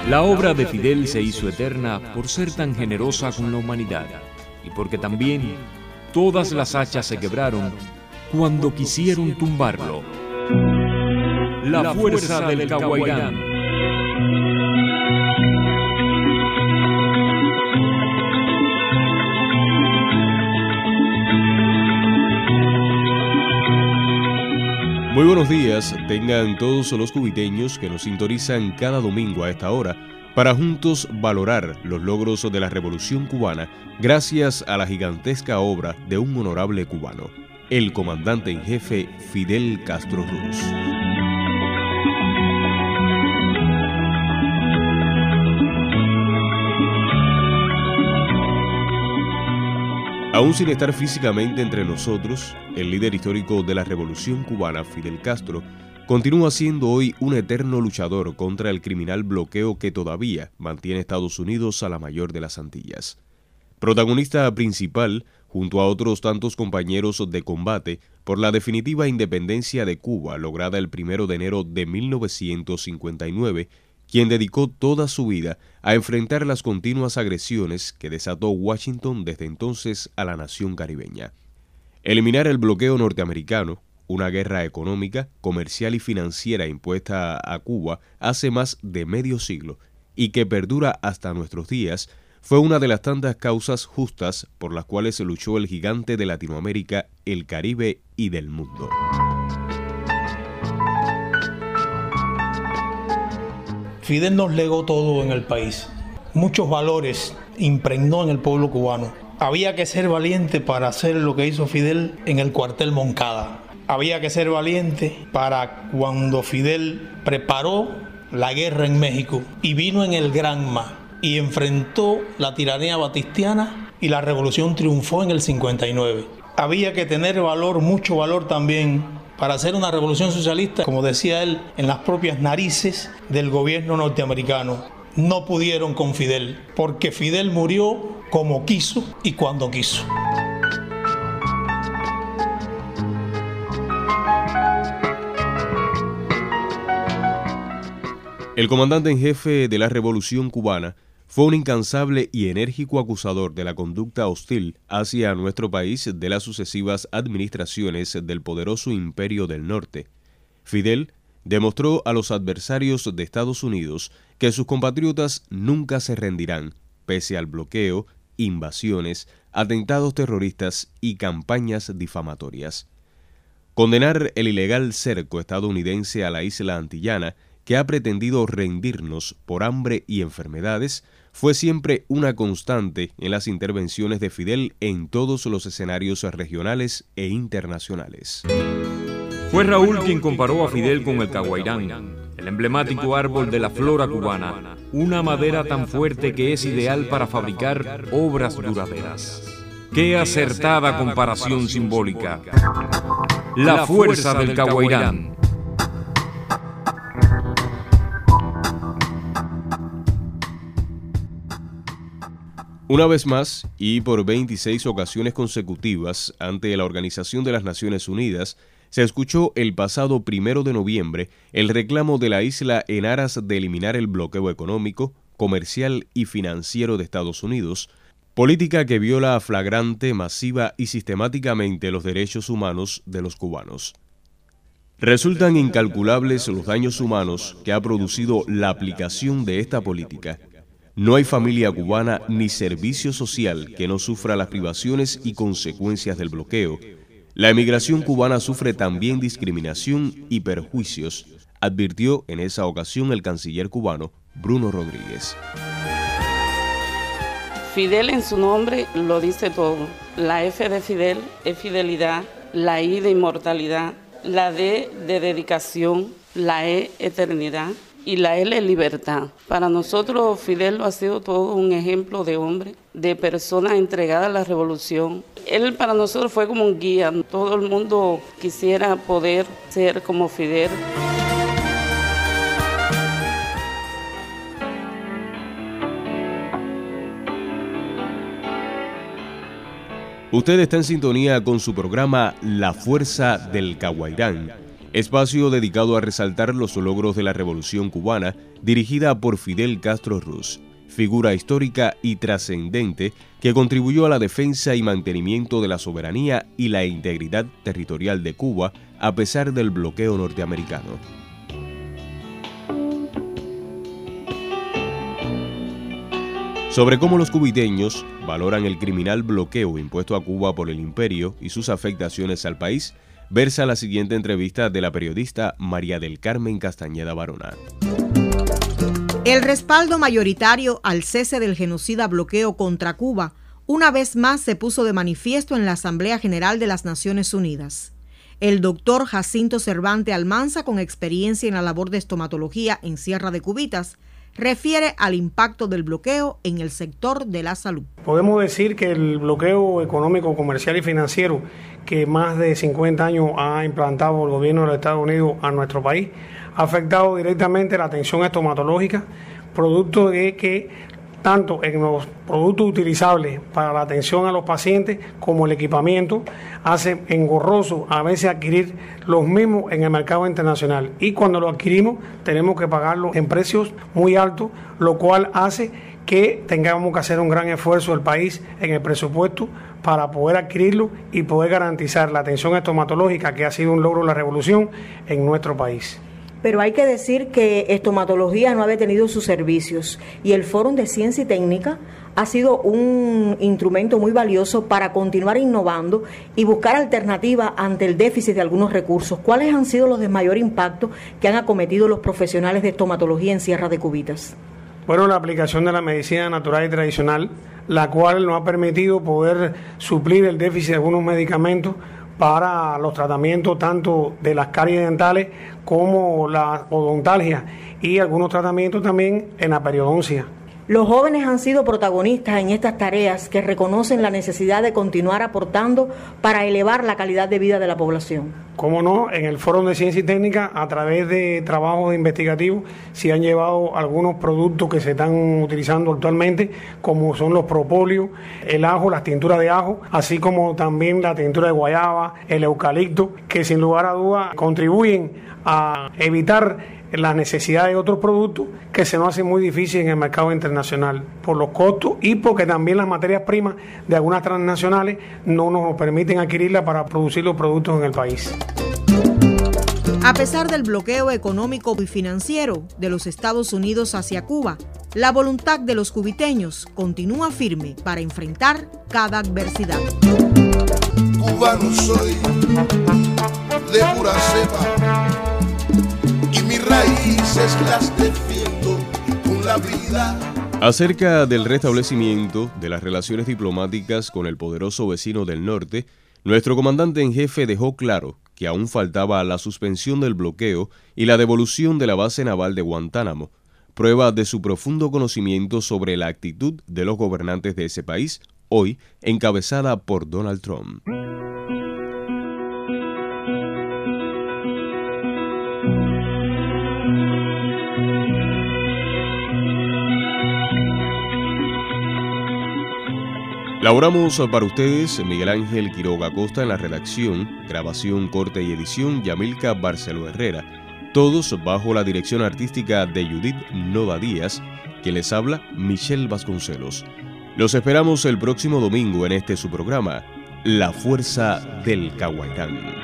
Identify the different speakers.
Speaker 1: La obra de Fidel se hizo eterna por ser tan generosa con la humanidad y porque también todas las hachas se quebraron cuando quisieron tumbarlo. La fuerza del Caguairán.
Speaker 2: Muy buenos días, tengan todos los cubiteños que nos sintonizan cada domingo a esta hora para juntos valorar los logros de la Revolución Cubana gracias a la gigantesca obra de un honorable cubano, el comandante en jefe Fidel Castro Ruz. Aún sin estar físicamente entre nosotros, el líder histórico de la Revolución Cubana, Fidel Castro, continúa siendo hoy un eterno luchador contra el criminal bloqueo que todavía mantiene Estados Unidos a la mayor de las Antillas. Protagonista principal, junto a otros tantos compañeros de combate, por la definitiva independencia de Cuba lograda el 1 de enero de 1959, quien dedicó toda su vida a enfrentar las continuas agresiones que desató Washington desde entonces a la nación caribeña. Eliminar el bloqueo norteamericano, una guerra económica, comercial y financiera impuesta a Cuba hace más de medio siglo y que perdura hasta nuestros días, fue una de las tantas causas justas por las cuales luchó el gigante de Latinoamérica, el Caribe y del mundo.
Speaker 3: Fidel nos legó todo en el país. Muchos valores impregnó en el pueblo cubano. Había que ser valiente para hacer lo que hizo Fidel en el cuartel Moncada. Había que ser valiente para cuando Fidel preparó la guerra en México y vino en el Granma y enfrentó la tiranía batistiana y la revolución triunfó en el 59. Había que tener valor, mucho valor también, para hacer una revolución socialista, como decía él, en las propias narices del gobierno norteamericano. No pudieron con Fidel, porque Fidel murió como quiso y cuando quiso.
Speaker 2: El comandante en jefe de la Revolución Cubana fue un incansable y enérgico acusador de la conducta hostil hacia nuestro país de las sucesivas administraciones del poderoso Imperio del Norte. Fidel demostró a los adversarios de Estados Unidos que sus compatriotas nunca se rendirán, pese al bloqueo, invasiones, atentados terroristas y campañas difamatorias. Condenar el ilegal cerco estadounidense a la isla antillana, que ha pretendido rendirnos por hambre y enfermedades, fue siempre una constante en las intervenciones de Fidel en todos los escenarios regionales e internacionales.
Speaker 1: Fue Raúl quien comparó a Fidel con el Caguairán, el emblemático árbol de la flora cubana, una madera tan fuerte que es ideal para fabricar obras duraderas. ¡Qué acertada comparación simbólica! La fuerza del Caguairán.
Speaker 2: Una vez más, y por 26 ocasiones consecutivas ante la Organización de las Naciones Unidas, se escuchó el pasado 1 de noviembre el reclamo de la isla en aras de eliminar el bloqueo económico, comercial y financiero de Estados Unidos, política que viola flagrante, masiva y sistemáticamente los derechos humanos de los cubanos. Resultan incalculables los daños humanos que ha producido la aplicación de esta política. No hay familia cubana ni servicio social que no sufra las privaciones y consecuencias del bloqueo. La emigración cubana sufre también discriminación y perjuicios, advirtió en esa ocasión el canciller cubano Bruno Rodríguez.
Speaker 4: Fidel en su nombre lo dice todo. La F de Fidel es fidelidad, la I de inmortalidad, la D de dedicación, la E eternidad y la L libertad. Para nosotros Fidel ha sido todo un ejemplo de hombre, de persona entregada a la revolución. Él para nosotros fue como un guía. Todo el mundo quisiera poder ser como Fidel.
Speaker 2: Usted está en sintonía con su programa La Fuerza del Caguairán espacio dedicado a resaltar los logros de la Revolución Cubana, dirigida por Fidel Castro Ruz, figura histórica y trascendente que contribuyó a la defensa y mantenimiento de la soberanía y la integridad territorial de Cuba a pesar del bloqueo norteamericano. Sobre cómo los cubiteños valoran el criminal bloqueo impuesto a Cuba por el imperio y sus afectaciones al país, versa la siguiente entrevista de la periodista María del Carmen Castañeda Barona.
Speaker 5: El respaldo mayoritario al cese del genocida bloqueo contra Cuba una vez más se puso de manifiesto en la Asamblea General de las Naciones Unidas. El doctor Jacinto Cervantes Almanza, con experiencia en la labor de estomatología en Sierra de Cubitas, refiere al impacto del bloqueo en el sector de la salud.
Speaker 6: Podemos decir que el bloqueo económico, comercial y financiero que más de 50 años ha implantado el gobierno de los Estados Unidos a nuestro país ha afectado directamente la atención estomatológica, producto de que tanto en los productos utilizables para la atención a los pacientes como el equipamiento hace engorroso a veces adquirir los mismos en el mercado internacional, y cuando lo adquirimos tenemos que pagarlo en precios muy altos, lo cual hace que tengamos que hacer un gran esfuerzo el país en el presupuesto para poder adquirirlo y poder garantizar la atención estomatológica, que ha sido un logro de la revolución en nuestro país.
Speaker 5: Pero hay que decir que estomatología no ha detenido sus servicios y el Fórum de Ciencia y Técnica ha sido un instrumento muy valioso para continuar innovando y buscar alternativas ante el déficit de algunos recursos. ¿Cuáles han sido los de mayor impacto que han acometido los profesionales de estomatología en Sierra de Cubitas?
Speaker 6: Bueno, la aplicación de la medicina natural y tradicional, la cual nos ha permitido poder suplir el déficit de algunos medicamentos para los tratamientos tanto de las caries dentales como la odontalgia y algunos tratamientos también en la periodoncia.
Speaker 5: Los jóvenes han sido protagonistas en estas tareas que reconocen la necesidad de continuar aportando para elevar la calidad de vida de la población.
Speaker 6: Cómo no, en el Foro de Ciencia y Técnica, a través de trabajos investigativos, se han llevado algunos productos que se están utilizando actualmente, como son los propóleos, el ajo, las tinturas de ajo, así como también la tintura de guayaba, el eucalipto, que sin lugar a dudas contribuyen a evitar la necesidad de otros productos que se nos hace muy difícil en el mercado internacional por los costos y porque también las materias primas de algunas transnacionales no nos permiten adquirirlas para producir los productos en el país.
Speaker 5: A pesar del bloqueo económico y financiero de los Estados Unidos hacia Cuba, la voluntad de los cubiteños continúa firme para enfrentar cada adversidad.
Speaker 7: Cubano soy, de pura cepa, y mis raíces las defiendo con la vida.
Speaker 2: Acerca del restablecimiento de las relaciones diplomáticas con el poderoso vecino del norte, nuestro comandante en jefe dejó claro que aún faltaba la suspensión del bloqueo y la devolución de la base naval de Guantánamo, prueba de su profundo conocimiento sobre la actitud de los gobernantes de ese país, hoy encabezada por Donald Trump. Laboramos para ustedes Miguel Ángel Quiroga Costa en la redacción, grabación, corte y edición, Yamilca Barceló Herrera, todos bajo la dirección artística de Judith Noda Díaz, quien les habla, Michelle Vasconcelos. Los esperamos el próximo domingo en este su programa, La Fuerza del Caguairán.